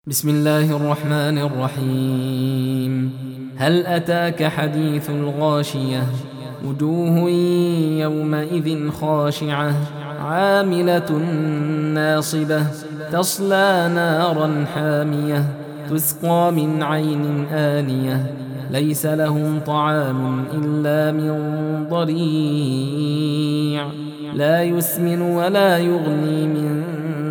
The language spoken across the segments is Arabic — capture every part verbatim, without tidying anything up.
بسم الله الرحمن الرحيم. هل أتاك حديث الغاشية؟ وجوه يومئذ خاشعة عاملة ناصبة تصلى نارا حامية تسقى من عين آنية ليس لهم طعام إلا من ضريع لا يسمن ولا يغني من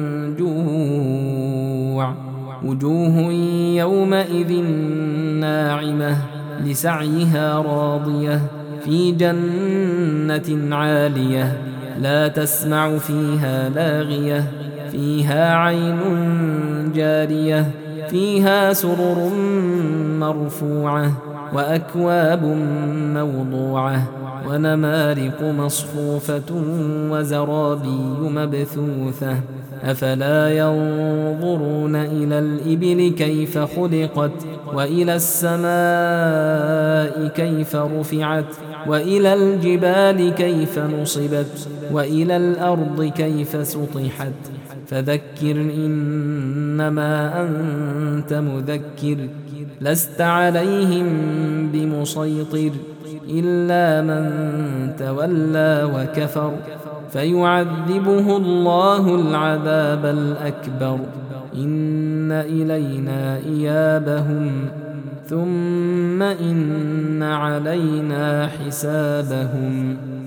جوع. وجوه يومئذ ناعمة لسعيها راضية في جنة عالية لا تسمع فيها لاغية فيها عين جارية فيها سرر مرفوعة وأكواب موضوعة ونمارق مصفوفة وزرابي مبثوثة أفلا ينظرون إلى الإبل كيف خلقت وإلى السماء كيف رفعت وإلى الجبال كيف نصبت وإلى الأرض كيف سطحت فذكر إنما أنت مذكر لست عليهم بمسيطر إلا من تولى وكفر فيعذبه الله العذاب الأكبر إن إلينا إيابهم ثم إن علينا حسابهم.